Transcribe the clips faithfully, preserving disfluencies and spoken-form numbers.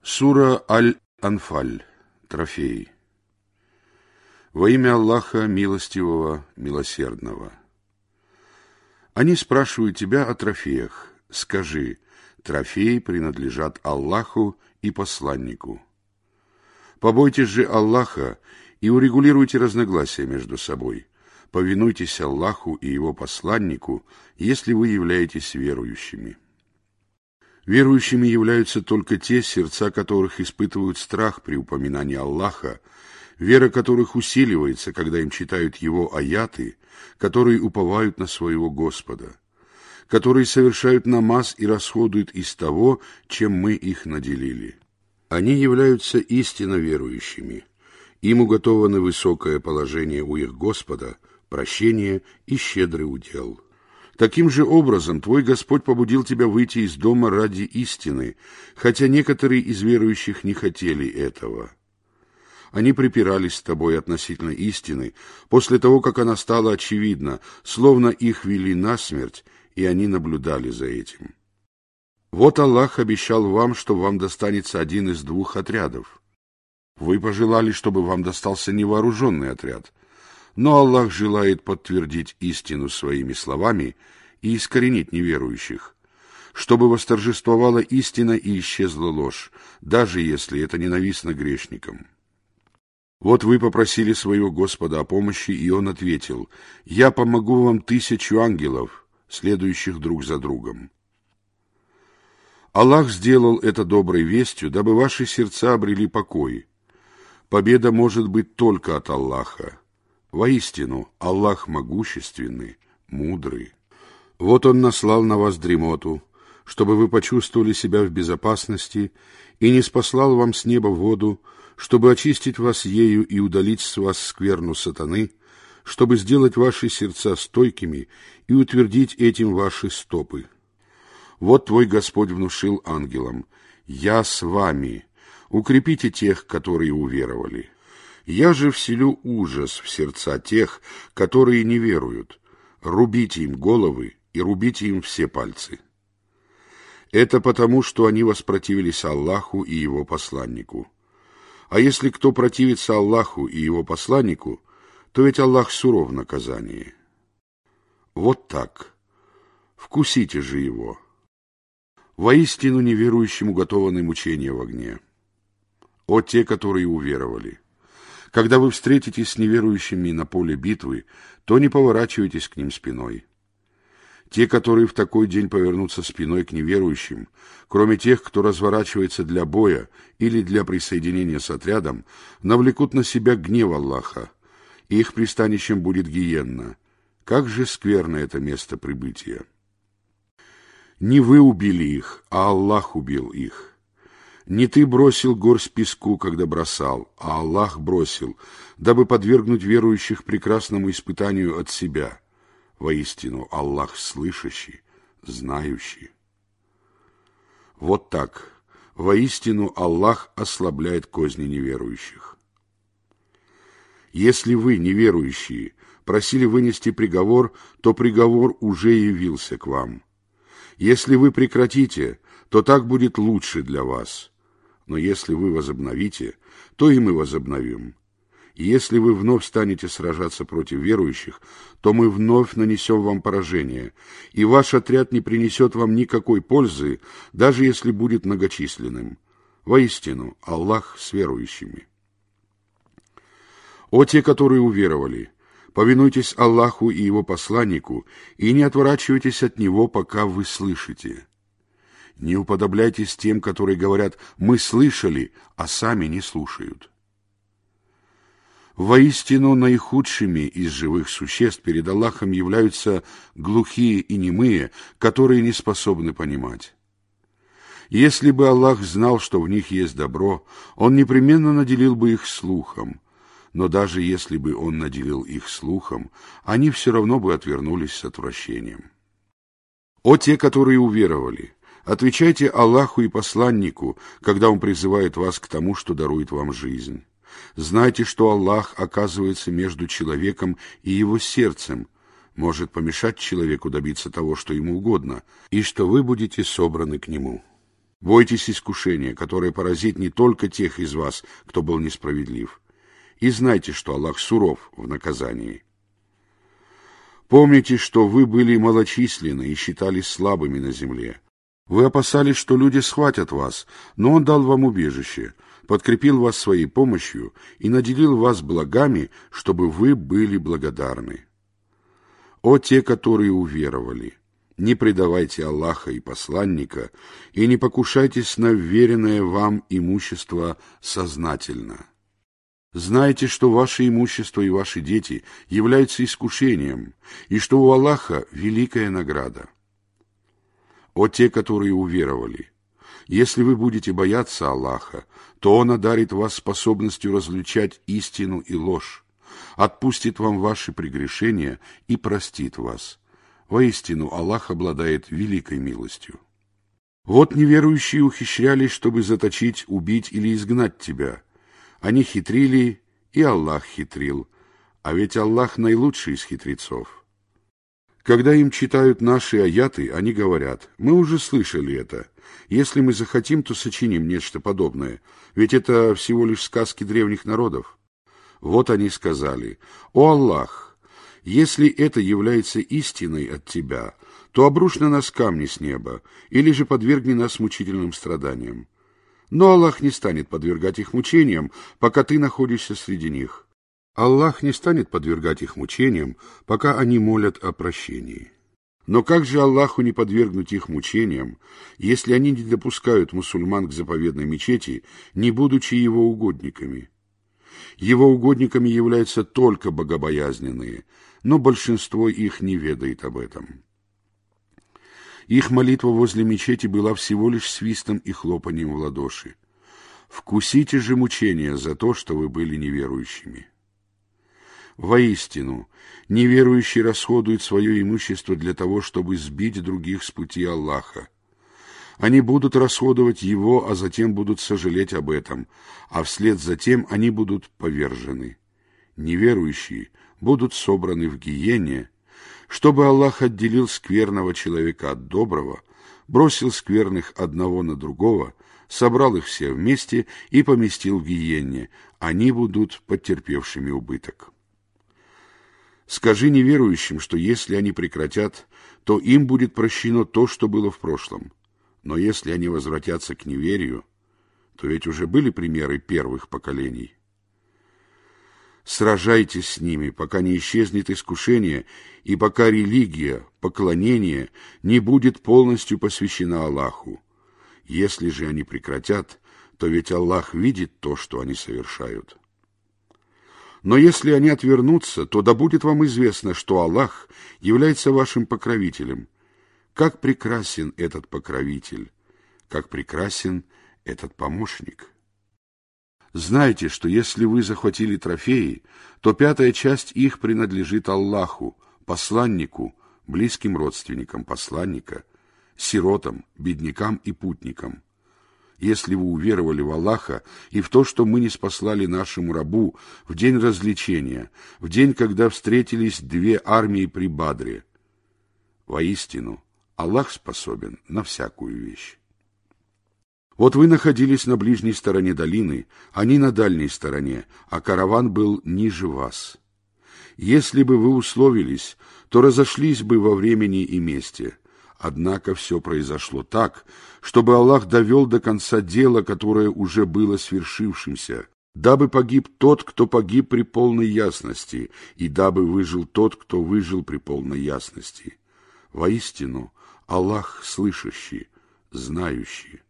Сура Аль-Анфаль. Трофей. Во имя Аллаха Милостивого, Милосердного. Они спрашивают тебя о трофеях. Скажи, трофеи принадлежат Аллаху и посланнику. Побойтесь же Аллаха и урегулируйте разногласия между собой. Повинуйтесь Аллаху и Его посланнику, если вы являетесь верующими. Верующими являются только те, сердца которых испытывают страх при упоминании Аллаха, вера которых усиливается, когда им читают Его аяты, которые уповают на своего Господа, которые совершают намаз и расходуют из того, чем мы их наделили. Они являются истинно верующими. Им уготовано высокое положение у их Господа, прощение и щедрый удел. Таким же образом твой Господь побудил тебя выйти из дома ради истины, хотя некоторые из верующих не хотели этого. Они припирались с тобой относительно истины после того, как она стала очевидна, словно их вели насмерть, и они наблюдали за этим. Вот Аллах обещал вам, что вам достанется один из двух отрядов. Вы пожелали, чтобы вам достался невооруженный отряд, но Аллах желает подтвердить истину своими словами и искоренить неверующих, чтобы восторжествовала истина и исчезла ложь, даже если это ненавистно грешникам. Вот вы попросили своего Господа о помощи, и Он ответил: «Я помогу вам тысячу ангелов, следующих друг за другом». Аллах сделал это доброй вестью, дабы ваши сердца обрели покой. Победа может быть только от Аллаха. Воистину, Аллах могущественный, мудрый. Вот Он наслал на вас дремоту, чтобы вы почувствовали себя в безопасности, и не спаслал вам с неба воду, чтобы очистить вас ею и удалить с вас скверну сатаны, чтобы сделать ваши сердца стойкими и утвердить этим ваши стопы. Вот твой Господь внушил ангелам: «Я с вами, укрепите тех, которые уверовали». Я же вселю ужас в сердца тех, которые не веруют. Рубите им головы и рубите им все пальцы. Это потому, что они воспротивились Аллаху и Его посланнику. А если кто противится Аллаху и Его посланнику, то ведь Аллах суров в наказании. Вот так. Вкусите же его. Воистину неверующим уготованы мучения в огне. О те, которые уверовали! Когда вы встретитесь с неверующими на поле битвы, то не поворачивайтесь к ним спиной. Те, которые в такой день повернутся спиной к неверующим, кроме тех, кто разворачивается для боя или для присоединения с отрядом, навлекут на себя гнев Аллаха, и их пристанищем будет гиенна. Как же скверно это место прибытия! Не вы убили их, а Аллах убил их. Не ты бросил горсть песку, когда бросал, а Аллах бросил, дабы подвергнуть верующих прекрасному испытанию от себя. Воистину, Аллах слышащий, знающий. Вот так. Воистину, Аллах ослабляет козни неверующих. Если вы, неверующие, просили вынести приговор, то приговор уже явился к вам. Если вы прекратите, то так будет лучше для вас. Но если вы возобновите, то и мы возобновим. И если вы вновь станете сражаться против верующих, то мы вновь нанесем вам поражение, и ваш отряд не принесет вам никакой пользы, даже если будет многочисленным. Воистину, Аллах с верующими. О те, которые уверовали! Повинуйтесь Аллаху и Его посланнику, и не отворачивайтесь от Него, пока вы слышите. Не уподобляйтесь тем, которые говорят: «Мы слышали», а сами не слушают. Воистину, наихудшими из живых существ перед Аллахом являются глухие и немые, которые не способны понимать. Если бы Аллах знал, что в них есть добро, Он непременно наделил бы их слухом. Но даже если бы Он наделил их слухом, они все равно бы отвернулись с отвращением. О те, которые уверовали! Отвечайте Аллаху и посланнику, когда Он призывает вас к тому, что дарует вам жизнь. Знайте, что Аллах оказывается между человеком и его сердцем, может помешать человеку добиться того, что ему угодно, и что вы будете собраны к Нему. Бойтесь искушения, которое поразит не только тех из вас, кто был несправедлив, и знайте, что Аллах суров в наказании. Помните, что вы были малочисленны и считались слабыми на земле. Вы опасались, что люди схватят вас, но Он дал вам убежище, подкрепил вас своей помощью и наделил вас благами, чтобы вы были благодарны. О те, которые уверовали! Не предавайте Аллаха и посланника, и не покушайтесь на вверенное вам имущество сознательно. Знайте, что ваше имущество и ваши дети являются искушением, и что у Аллаха великая награда. О те, которые уверовали! Если вы будете бояться Аллаха, то Он одарит вас способностью различать истину и ложь, отпустит вам ваши прегрешения и простит вас. Воистину, Аллах обладает великой милостью. Вот неверующие ухищрялись, чтобы заточить, убить или изгнать тебя. Они хитрили, и Аллах хитрил, а ведь Аллах наилучший из хитрецов. Когда им читают наши аяты, они говорят: мы уже слышали это. Если мы захотим, то сочиним нечто подобное, ведь это всего лишь сказки древних народов. Вот они сказали: о Аллах! Если это является истиной от Тебя, то обрушь на нас камни с неба, или же подвергни нас мучительным страданиям. Но Аллах не станет подвергать их мучениям, пока ты находишься среди них. Аллах не станет подвергать их мучениям, пока они молят о прощении. Но как же Аллаху не подвергнуть их мучениям, если они не допускают мусульман к заповедной мечети, не будучи его угодниками? Его угодниками являются только богобоязненные, но большинство их не ведает об этом. Их молитва возле мечети была всего лишь свистом и хлопанием в ладоши. Вкусите же мучения за то, что вы были неверующими. Воистину, неверующие расходуют свое имущество для того, чтобы сбить других с пути Аллаха. Они будут расходовать его, а затем будут сожалеть об этом, а вслед за тем они будут повержены. Неверующие будут собраны в гиене, чтобы Аллах отделил скверного человека от доброго, бросил скверных одного на другого, собрал их все вместе и поместил в гиене, они будут потерпевшими убыток. Скажи неверующим, что если они прекратят, то им будет прощено то, что было в прошлом. Но если они возвратятся к неверию, то ведь уже были примеры первых поколений. Сражайтесь с ними, пока не исчезнет искушение, и пока религия, поклонение не будет полностью посвящена Аллаху. Если же они прекратят, то ведь Аллах видит то, что они совершают. Но если они отвернутся, то да будет вам известно, что Аллах является вашим покровителем. Как прекрасен этот покровитель, как прекрасен этот помощник. Знайте, что если вы захватили трофеи, то пятая часть их принадлежит Аллаху, посланнику, близким родственникам посланника, сиротам, беднякам и путникам. Если вы уверовали в Аллаха и в то, что мы ниспослали нашему рабу в день развлечения, в день, когда встретились две армии при Бадре, воистину, Аллах способен на всякую вещь. Вот вы находились на ближней стороне долины, они на дальней стороне, а караван был ниже вас. Если бы вы условились, то разошлись бы во времени и месте. Однако все произошло так, чтобы Аллах довел до конца дело, которое уже было свершившимся, дабы погиб тот, кто погиб при полной ясности, и дабы выжил тот, кто выжил при полной ясности. Воистину, Аллах слышащий, знающий.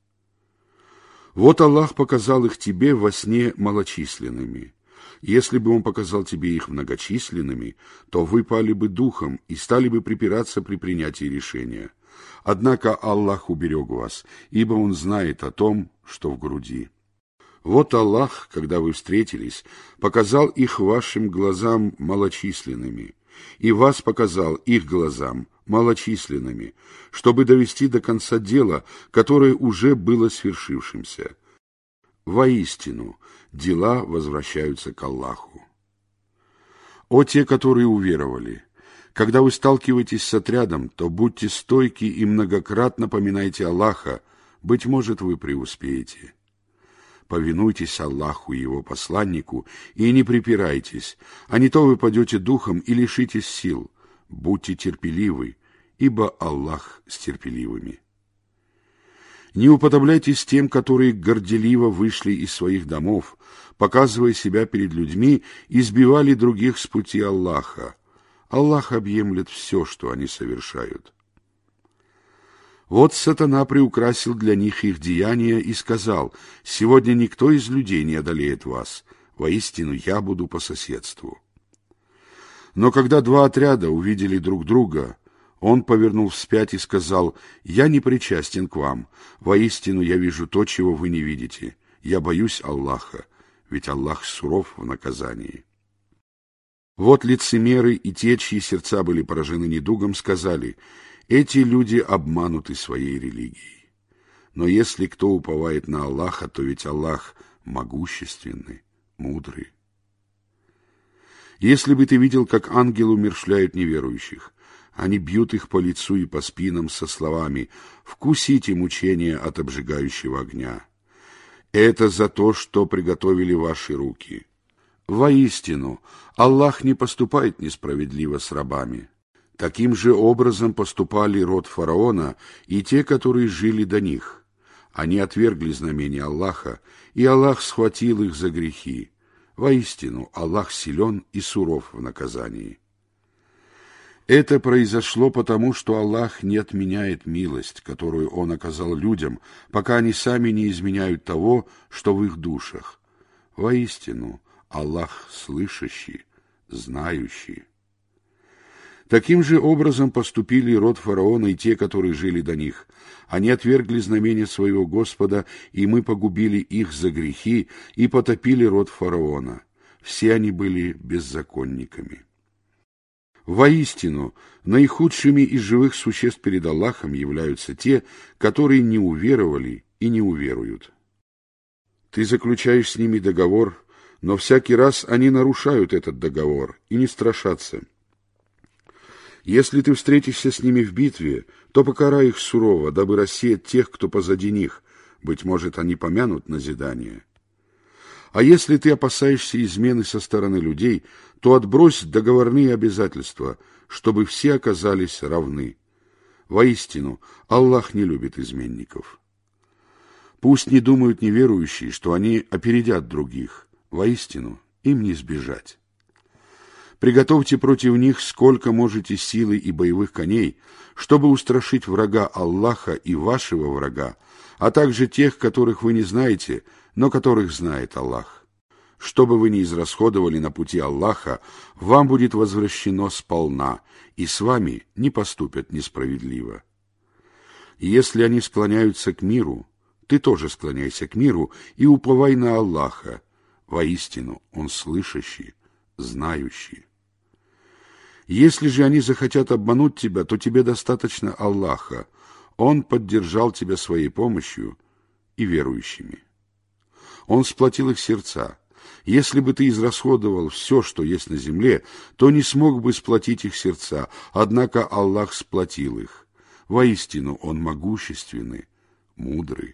Вот Аллах показал их тебе во сне малочисленными. Если бы Он показал тебе их многочисленными, то вы пали бы духом и стали бы припираться при принятии решения. Однако Аллах уберег вас, ибо Он знает о том, что в груди. Вот Аллах, когда вы встретились, показал их вашим глазам малочисленными, и вас показал их глазам малочисленными, чтобы довести до конца дела, которое уже было свершившимся. Воистину, дела возвращаются к Аллаху. О те, которые уверовали! Когда вы сталкиваетесь с отрядом, то будьте стойки и многократно поминайте Аллаха, быть может, вы преуспеете. Повинуйтесь Аллаху и Его посланнику и не припирайтесь, а не то вы падете духом и лишитесь сил. Будьте терпеливы, ибо Аллах с терпеливыми. Не уподобляйтесь тем, которые горделиво вышли из своих домов, показывая себя перед людьми, и сбивали других с пути Аллаха. Аллах объемлет все, что они совершают. Вот сатана приукрасил для них их деяния и сказал: «Сегодня никто из людей не одолеет вас, воистину я буду по соседству». Но когда два отряда увидели друг друга, он повернул вспять и сказал: «Я не причастен к вам, воистину я вижу то, чего вы не видите. Я боюсь Аллаха, ведь Аллах суров в наказании». Вот лицемеры и те, чьи сердца были поражены недугом, сказали: «Эти люди обмануты своей религией». Но если кто уповает на Аллаха, то ведь Аллах могущественный, мудрый. Если бы ты видел, как ангелы умерщвляют неверующих, они бьют их по лицу и по спинам со словами: «Вкусите мучения от обжигающего огня. Это за то, что приготовили ваши руки». Воистину, Аллах не поступает несправедливо с рабами. Таким же образом поступали род фараона и те, которые жили до них. Они отвергли знамения Аллаха, и Аллах схватил их за грехи. Воистину, Аллах силен и суров в наказании. Это произошло потому, что Аллах не отменяет милость, которую Он оказал людям, пока они сами не изменяют того, что в их душах. Воистину, Аллах слышащий, знающий. Таким же образом поступили род фараона и те, которые жили до них. Они отвергли знамения своего Господа, и мы погубили их за грехи и потопили род фараона. Все они были беззаконниками. Воистину, наихудшими из живых существ перед Аллахом являются те, которые не уверовали и не уверуют. Ты заключаешь с ними договор, но всякий раз они нарушают этот договор и не страшатся. Если ты встретишься с ними в битве, то покарай их сурово, дабы рассеять тех, кто позади них, быть может, они помянут назидание. А если ты опасаешься измены со стороны людей, то отбрось договорные обязательства, чтобы все оказались равны. Воистину, Аллах не любит изменников. Пусть не думают неверующие, что они опередят других. Воистину, им не сбежать. Приготовьте против них сколько можете силы и боевых коней, чтобы устрашить врага Аллаха и вашего врага, а также тех, которых вы не знаете, но которых знает Аллах. Что бы вы ни израсходовали на пути Аллаха, вам будет возвращено сполна, и с вами не поступят несправедливо. И если они склоняются к миру, ты тоже склоняйся к миру и уповай на Аллаха. Воистину, Он слышащий, знающий. Если же они захотят обмануть тебя, то тебе достаточно Аллаха. Он поддержал тебя своей помощью и верующими. Он сплотил их сердца. Если бы ты израсходовал все, что есть на земле, то не смог бы сплотить их сердца, однако Аллах сплотил их. Воистину, Он могущественный, мудрый.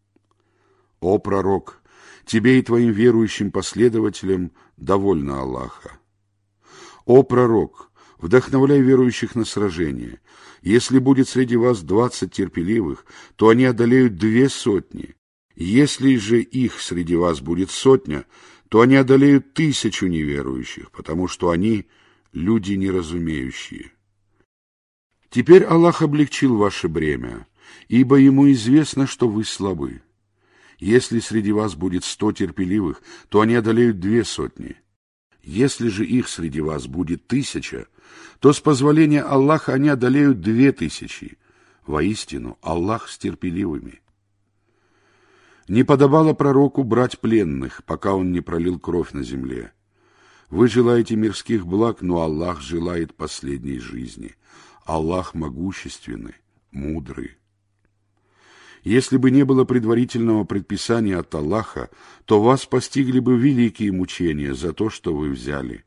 О пророк, тебе и твоим верующим последователям довольно Аллаха. О пророк, вдохновляй верующих на сражение. Если будет среди вас двадцать терпеливых, то они одолеют две сотни. Если же их среди вас будет сотня, то они одолеют тысячу неверующих, потому что они люди неразумеющие. Теперь Аллах облегчил ваше бремя, ибо Ему известно, что вы слабы. Если среди вас будет сто терпеливых, то они одолеют две сотни. Если же их среди вас будет тысяча, то с позволения Аллаха они одолеют две тысячи. Воистину, Аллах с терпеливыми. Не подобало пророку брать пленных, пока он не пролил кровь на земле. Вы желаете мирских благ, но Аллах желает последней жизни. Аллах могущественный, мудрый. Если бы не было предварительного предписания от Аллаха, то вас постигли бы великие мучения за то, что вы взяли.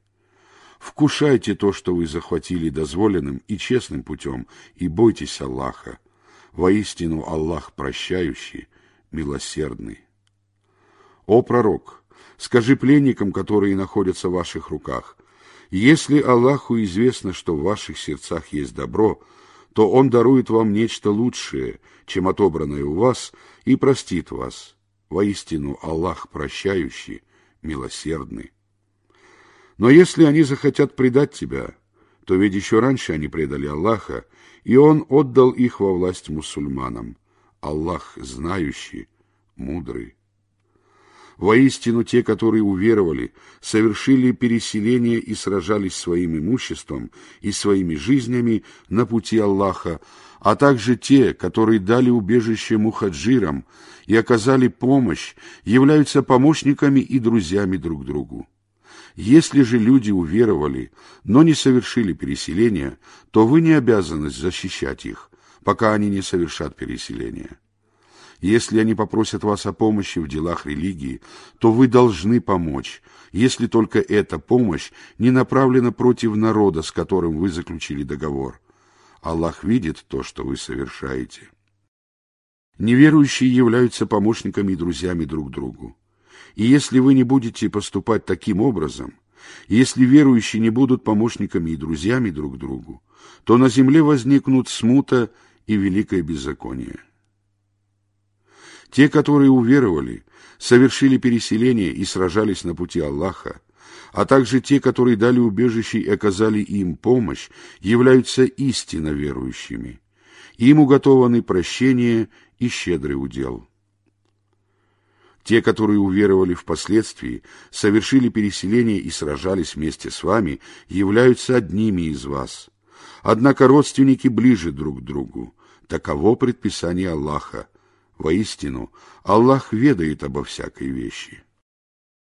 Вкушайте то, что вы захватили дозволенным и честным путем, и бойтесь Аллаха. Воистину Аллах прощающий, милосердный. О пророк, скажи пленникам, которые находятся в ваших руках: если Аллаху известно, что в ваших сердцах есть добро, то Он дарует вам нечто лучшее, чем отобранное у вас, и простит вас. Воистину Аллах прощающий, милосердный. Но если они захотят предать тебя, то ведь еще раньше они предали Аллаха, и Он отдал их во власть мусульманам. Аллах знающий, мудрый. Воистину те, которые уверовали, совершили переселение и сражались своим имуществом и своими жизнями на пути Аллаха, а также те, которые дали убежище мухаджирам и оказали помощь, являются помощниками и друзьями друг другу. Если же люди уверовали, но не совершили переселения, то вы не обязаны защищать их, пока они не совершат переселения. Если они попросят вас о помощи в делах религии, то вы должны помочь, если только эта помощь не направлена против народа, с которым вы заключили договор. Аллах видит то, что вы совершаете. Неверующие являются помощниками и друзьями друг другу. И если вы не будете поступать таким образом, если верующие не будут помощниками и друзьями друг другу, то на земле возникнут смута и великое беззаконие. Те, которые уверовали, совершили переселение и сражались на пути Аллаха, а также те, которые дали убежище и оказали им помощь, являются истинно верующими. Им уготованы прощение и щедрый удел. Те, которые уверовали впоследствии, совершили переселение и сражались вместе с вами, являются одними из вас. Однако родственники ближе друг к другу. Таково предписание Аллаха. Воистину, Аллах ведает обо всякой вещи.